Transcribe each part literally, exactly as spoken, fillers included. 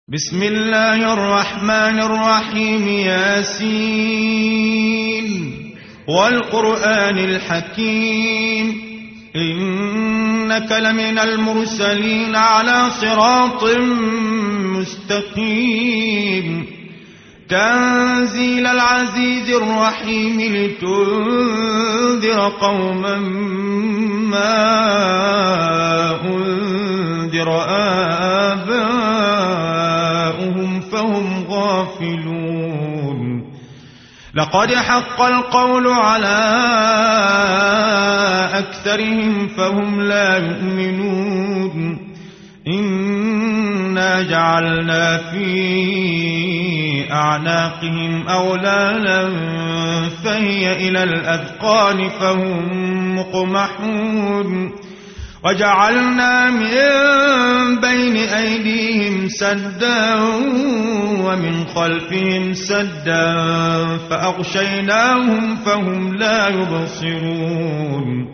بسم الله الرحمن الرحيم. ياسين والقرآن الحكيم إنك لمن المرسلين على صراط مستقيم تنزيل العزيز الرحيم لتنذر قوما ما أنذر آباؤهم فهم غافلون. لقد حق القول على أكثرهم فهم لا يؤمنون. إنا جعلنا في أعناقهم أغلالا فهي إلى الأذقان فهم مقمحون. وجعلنا من بين أيديهم سدا ومن خلفهم سدا فأغشيناهم فهم لا يبصرون.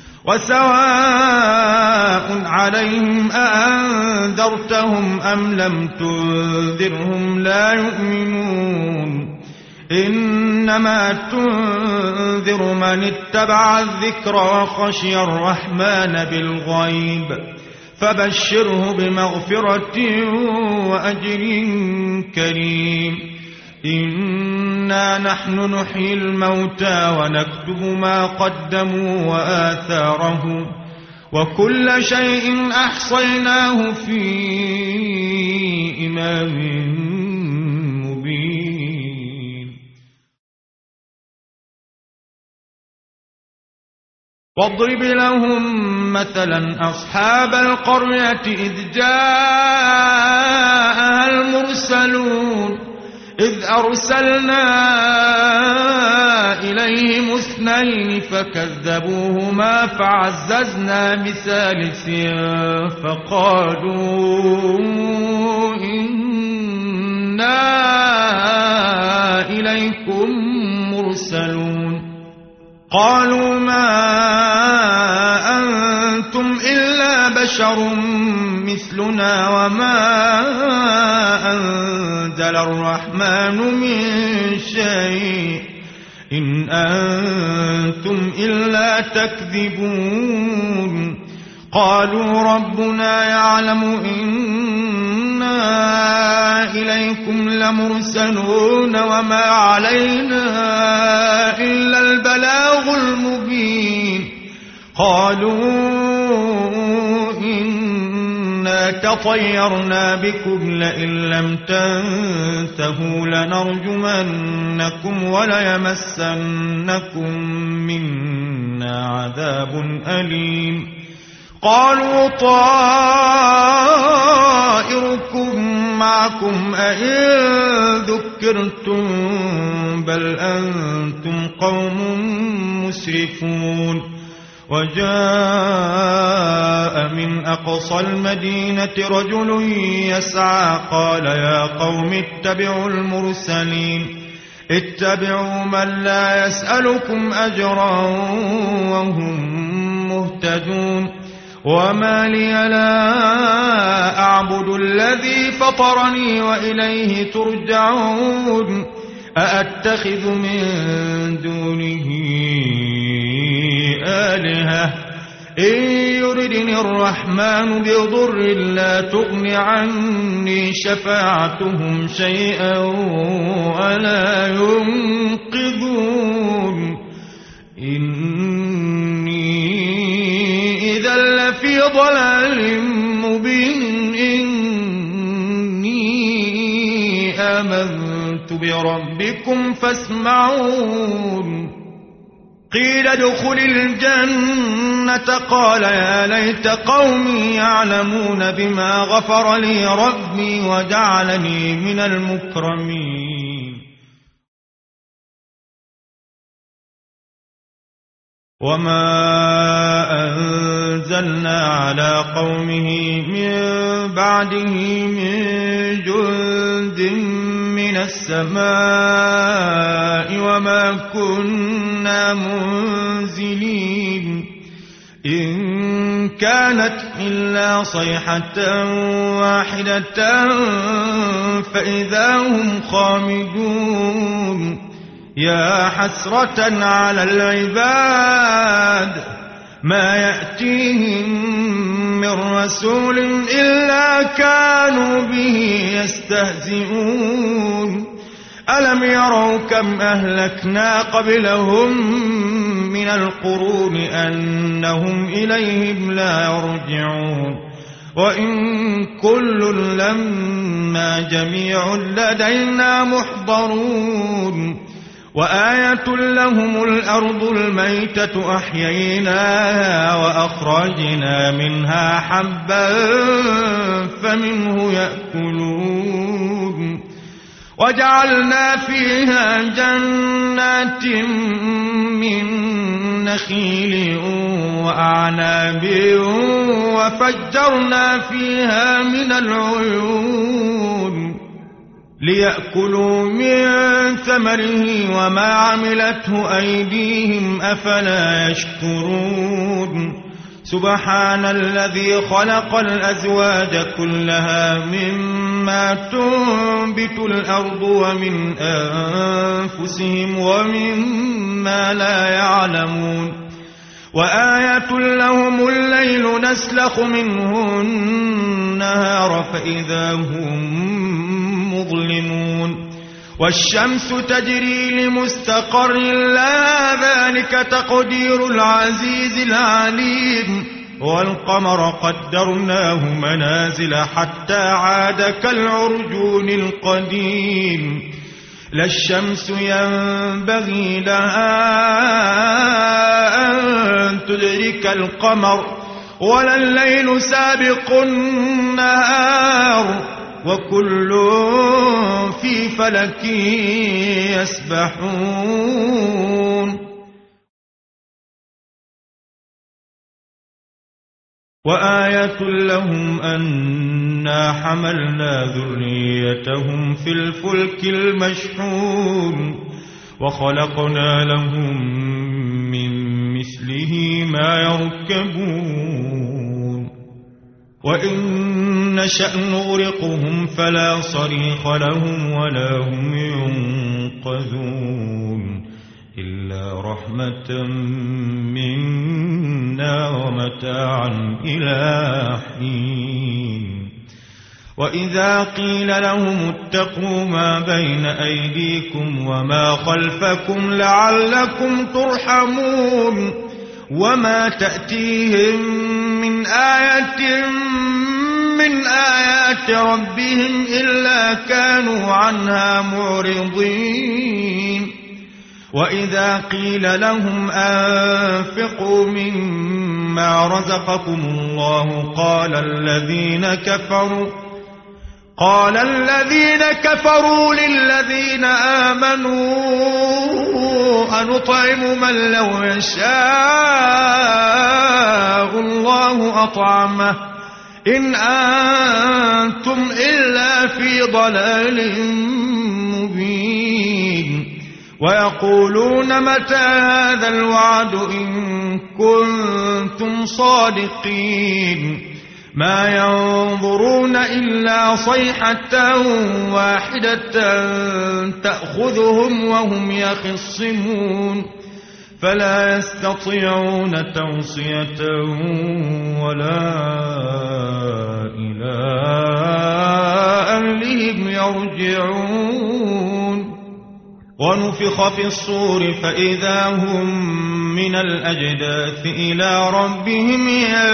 وسواء عليهم أأنذرتهم أم لم تنذرهم لا يؤمنون. إنما تنذر من اتبع الذكر وخشي الرحمن بالغيب فبشره بمغفرة وأجر كريم. إنا نحن نحيي الموتى ونكتب ما قدموا وآثارهم وكل شيء أحصيناه في إمام مبين. واضرب لهم مثلا أصحاب القرية إذ جاءها المرسلون إذ أرسلنا إليهم اثنين فكذبوهما فعززنا بثالث فقالوا إنا إليكم مرسلون. قالوا ما أنتم إلا بشر مثلنا وما أنزل الرحمن من شيء إن أنتم إلا تكذبون. قالوا ربنا يعلم إنا إليكم لمرسلون وما علينا إلا البلاغ المبين. قالوا إنا تطيرنا بكم لئن لم تنتهوا لنرجمنكم وليمسنكم منا عذاب أليم. قالوا طائركم معكم أئن ذكرتم بل أنتم قوم مسرفون. وجاء من أقصى المدينة رجل يسعى قال يا قوم اتبعوا المرسلين اتبعوا من لا يسألكم أجرا وهم مهتدون. وما لي لا أعبد الذي فطرني وإليه ترجعون. أأتخذ من دونه آلهة إن يردني الرحمن بضر لا تغن عني شفاعتهم شيئا ولا ينقذون. إني إذا لفي ضلال مبين. إني آمنت بربكم فاسمعون. قيل ادخل الجنة قال يا ليت قومي يعلمون بما غفر لي ربي وجعلني من المكرمين. وما أنزلنا على قومه من بعده من جند من السماء وما كنا منزلين. إن كانت إلا صيحة واحدة فإذا هم خامدون يا حسرة على العباد ما يأتيهم من رسول إلا كانوا به يستهزئون ألم يروا كم أهلكنا قبلهم من القرون أنهم إليهم لا يرجعون وإن كل لما جميع لدينا محضرون وآية لهم الأرض الميتة أحييناها وأخرجنا منها حبا فمنه يأكلون وجعلنا فيها جنات من نخيل وأعناب وفجرنا فيها من العيون ليأكلوا من ثمره وما عملته أيديهم أفلا يشكرون سبحان الذي خلق الأزواج كلها مما تنبت الأرض ومن أنفسهم ومما لا يعلمون وآية لهم الليل نسلخ منه النهار فإذا هم مظلمون والشمس تجري لمستقر لها ذلك تقدير العزيز العليم والقمر قدرناه منازل حتى عاد كالعرجون القديم لا الشمس ينبغي لها أن تدرك القمر ولا الليل سابق النهار وكل في فلك يسبحون وآية لهم أنا حملنا ذريتهم في الفلك المشحون وخلقنا لهم من مثله ما يركبون وإن نشأ نغرقهم فلا صريخ لهم ولا هم ينقذون إلا رحمة منا ومتاعا إلى حين وإذا قيل لهم اتقوا ما بين أيديكم وما خلفكم لعلكم ترحمون وما تأتيهم من آية من آيات ربهم إلا كانوا عنها معرضين وإذا قيل لهم أنفقوا مما رزقكم الله قال الذين كفروا قال الذين كفروا للذين آمنوا أنطعم من لو يشاء الله أطعمه إن أنتم إلا في ضلال مبين ويقولون متى هذا الوعد إن كنتم صادقين ما ينظرون إلا صيحة واحدة تأخذهم وهم يخصمون فلا يستطيعون توصية ولا إلى أهلهم يرجعون ونفخ في الصور فإذا هم من الأجداث إلى ربهم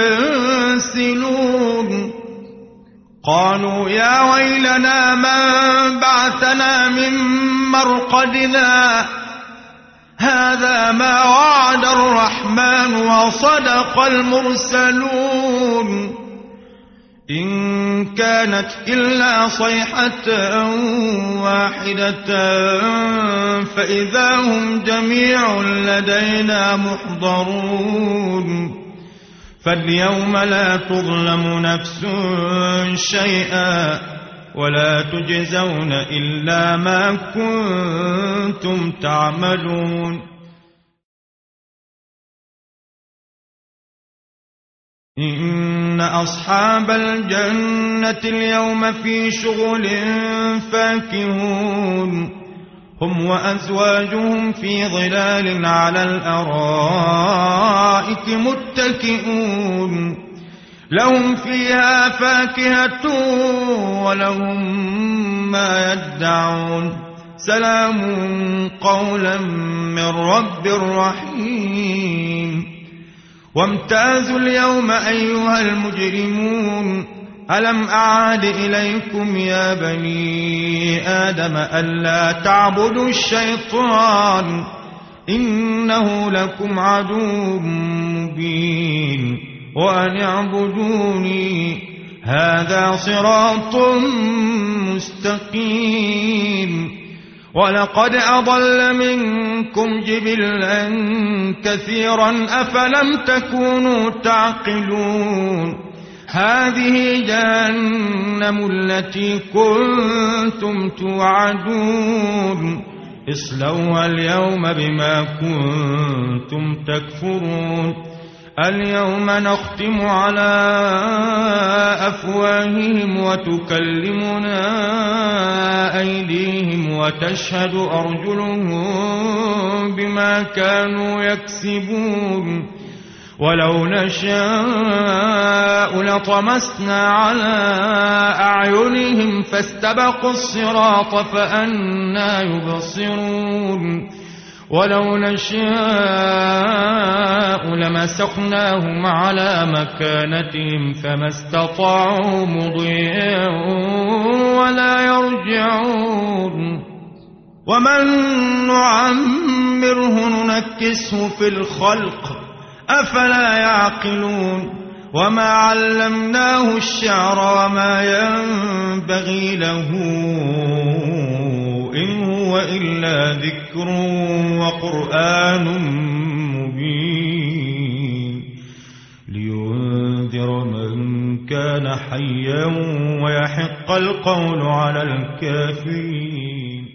ينسلون قالوا يا ويلنا من بعثنا من مرقدنا هذا ما وعد الرحمن وصدق المرسلون إن كانت إلا صيحة واحدة فإذا هم جميع لدينا محضرون فاليوم لا تظلم نفس شيئا ولا تجزون إلا ما كنتم تعملون إن أصحاب الجنة اليوم في شغل فاكهون هم وأزواجهم في ظلال على الأرائك متكئون لهم فيها فاكهة ولهم ما يدعون سلام قولا من رب رحيم وامتازوا اليوم أيها المجرمون ألم أعهد إليكم يا بني آدم ألا تعبدوا الشيطان إنه لكم عدو مبين وأن اعبدوني هذا صراط مستقيم ولقد أضل منكم جبلا كثيرا أفلم تكونوا تعقلون هذه جهنم التي كنتم توعدون اصلوها اليوم بما كنتم تكفرون اليوم نختم على أفواههم وتكلمنا أيديهم وتشهد أرجلهم بما كانوا يكسبون ولو نشاء لطمسنا على أعينهم فاستبقوا الصراط فأنى يبصرون ولو نشاء لمسخناهم على مكانتهم فما استطاعوا مضيا ولا يرجعون ومن نعمره ننكسه في الخلق أفلا يعقلون وما علمناه الشعر وما ينبغي له إن هو إلا ذكر وقرآن مبين لينذر من كان حيا ويحق القول على الكافرين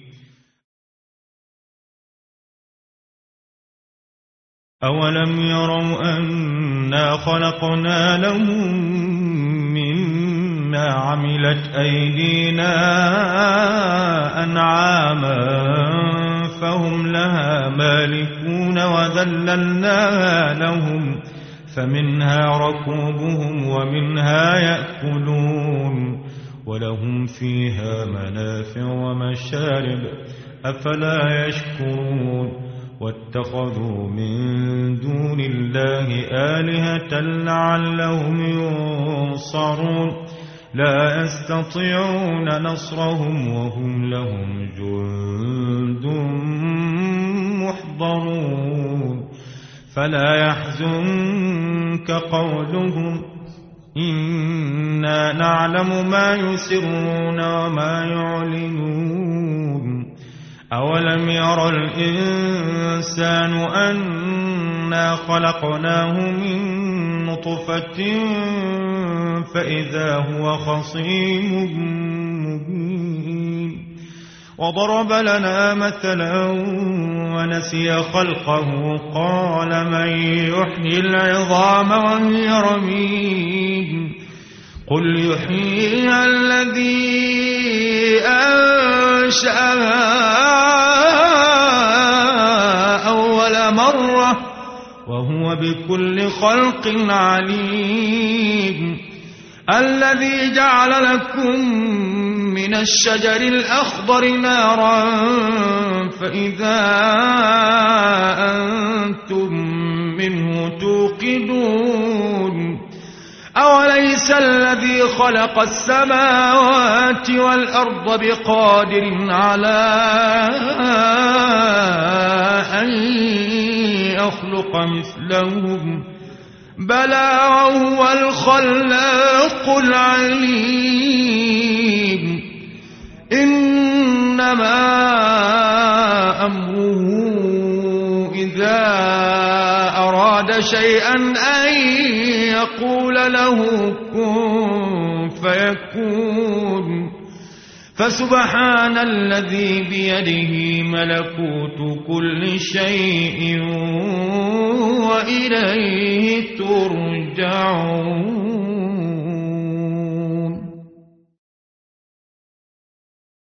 أولم يروا أنا خلقنا لهم مما عملت أيدينا أنعاما فهم لها مالكون وذللناها لهم فمنها ركوبهم ومنها يأكلون ولهم فيها منافع ومشارب أفلا يشكرون واتخذوا من دون الله آلهة لعلهم ينصرون لا يستطيعون نصرهم وهم لهم جند محضرون فلا يحزنك قولهم إنا نعلم ما يسرون وما يعلنون أولم ير الإنسان أنا خلقناه من نطفة فإذا هو خصيم مبين وضرب لنا مثلا ونسي خلقه قال من يحيي العظام وهي رميم قل يحييها الذي أنشأها أول مرة وهو بكل خلق عليم الذي جعل لكم من الشجر الأخضر نارا فإذا أنتم منه توقدون أوليس الذي خلق السماوات والأرض بقادر على أن يخلق مثلهم بلى وهو الخلاق العليم إنما أمره إذا أراد شيئا أن يقول له كن فيكون فسبحان الذي بيده ملكوت كل شيء وإليه ترجعون.